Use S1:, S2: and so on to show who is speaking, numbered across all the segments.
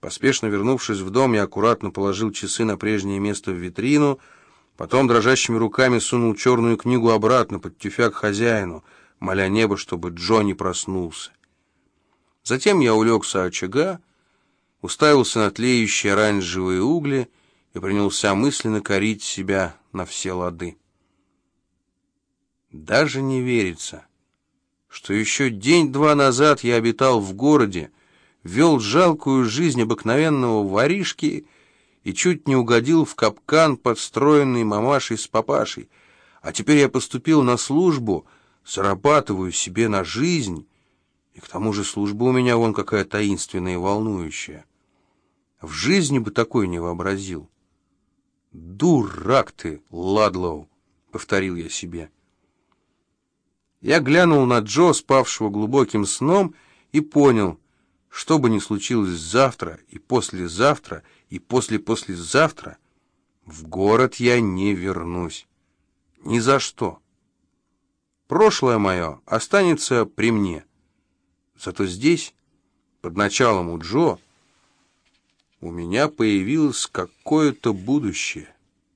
S1: Поспешно вернувшись в дом, я аккуратно положил часы на прежнее место в витрину, потом дрожащими руками сунул черную книгу обратно под тюфяк хозяину, моля небо, чтобы Джо не проснулся. Затем я улегся у очага, уставился на тлеющие оранжевые угли и принялся мысленно корить себя на все лады. Даже не верится, что еще день-два назад я обитал в городе, вел жалкую жизнь обыкновенного воришки и чуть не угодил в капкан, подстроенный мамашей с папашей. А теперь я поступил на службу, зарабатываю себе на жизнь, и к тому же служба у меня вон какая таинственная и волнующая. В жизни бы такой не вообразил. «Дурак ты, Ладлоу!» — повторил я себе. Я глянул на Джо, спавшего глубоким сном, и понял, что бы ни случилось завтра и послезавтра и послезавтра, в город я не вернусь. Ни за что. Прошлое мое останется при мне. Зато здесь, под началом у Джо, у меня появилось какое-то будущее.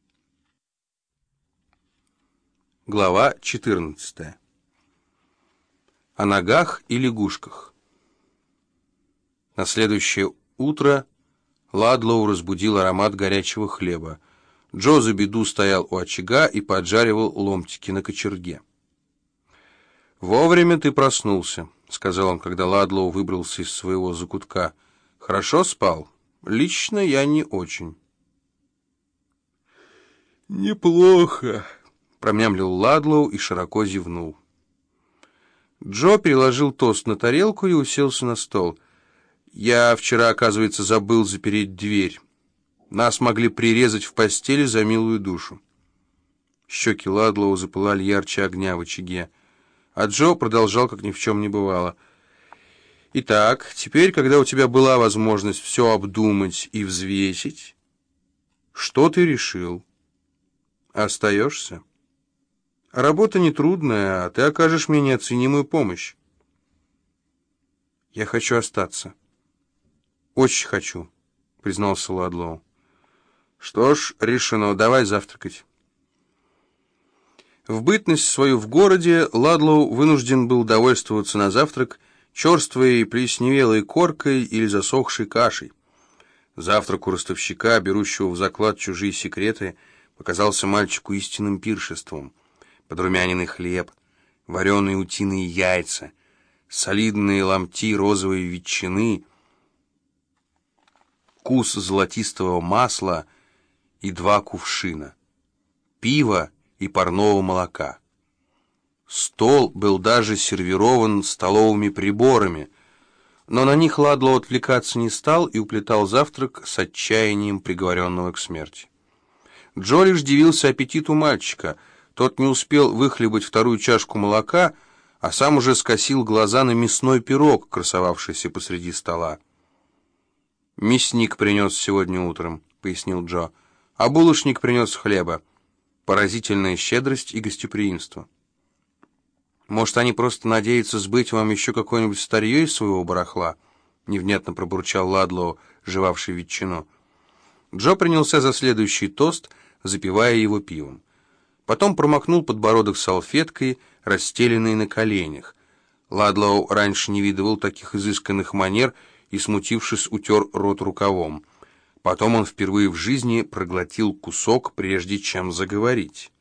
S1: Глава 14. О ногах и лягушках. На следующее утро Ладлоу разбудил аромат горячего хлеба. Джо за беду стоял у очага и поджаривал ломтики на кочерге. «Вовремя ты проснулся», — сказал он, когда Ладлоу выбрался из своего закутка. «Хорошо спал? Лично я не очень». «Неплохо», — промямлил Ладлоу и широко зевнул. Джо переложил тост на тарелку и уселся на стол. «Я вчера, оказывается, забыл запереть дверь. Нас могли прирезать в постели за милую душу». Щеки Ладлоу запылали ярче огня в очаге, а Джо продолжал, как ни в чем не бывало. «Итак, теперь, когда у тебя была возможность все обдумать и взвесить, что ты решил? Остаешься? Работа нетрудная, а ты окажешь мне неоценимую помощь». «Я хочу остаться. Очень хочу», — признался Ладлоу. «Что ж, решено. Давай завтракать». В бытность свою в городе Ладлоу вынужден был довольствоваться на завтрак черствой плесневелой коркой или засохшей кашей. Завтрак у ростовщика, берущего в заклад чужие секреты, показался мальчику истинным пиршеством. Подрумяненный хлеб, вареные утиные яйца, солидные ломти розовой ветчины, кус золотистого масла и 2 кувшина, пива и парного молока. Стол был даже сервирован столовыми приборами, но на них Ладлоу отвлекаться не стал и уплетал завтрак с отчаянием приговоренного к смерти. Джо лишь дивился аппетиту мальчика. Тот не успел выхлебать 2-ю чашку молока, а сам уже скосил глаза на мясной пирог, красовавшийся посреди стола. «Мясник принес сегодня утром», — пояснил Джо, — «а булочник принес хлеба. Поразительная щедрость и гостеприимство». «Может, они просто надеются сбыть вам еще какое-нибудь старье из своего барахла?» — невнятно пробурчал Ладлоу, жевавший ветчину. Джо принялся за следующий тост, запивая его пивом. Потом промокнул подбородок салфеткой, расстеленной на коленях. Ладлоу раньше не видывал таких изысканных манер и, смутившись, утер рот рукавом. Потом он впервые в жизни проглотил кусок, прежде чем заговорить.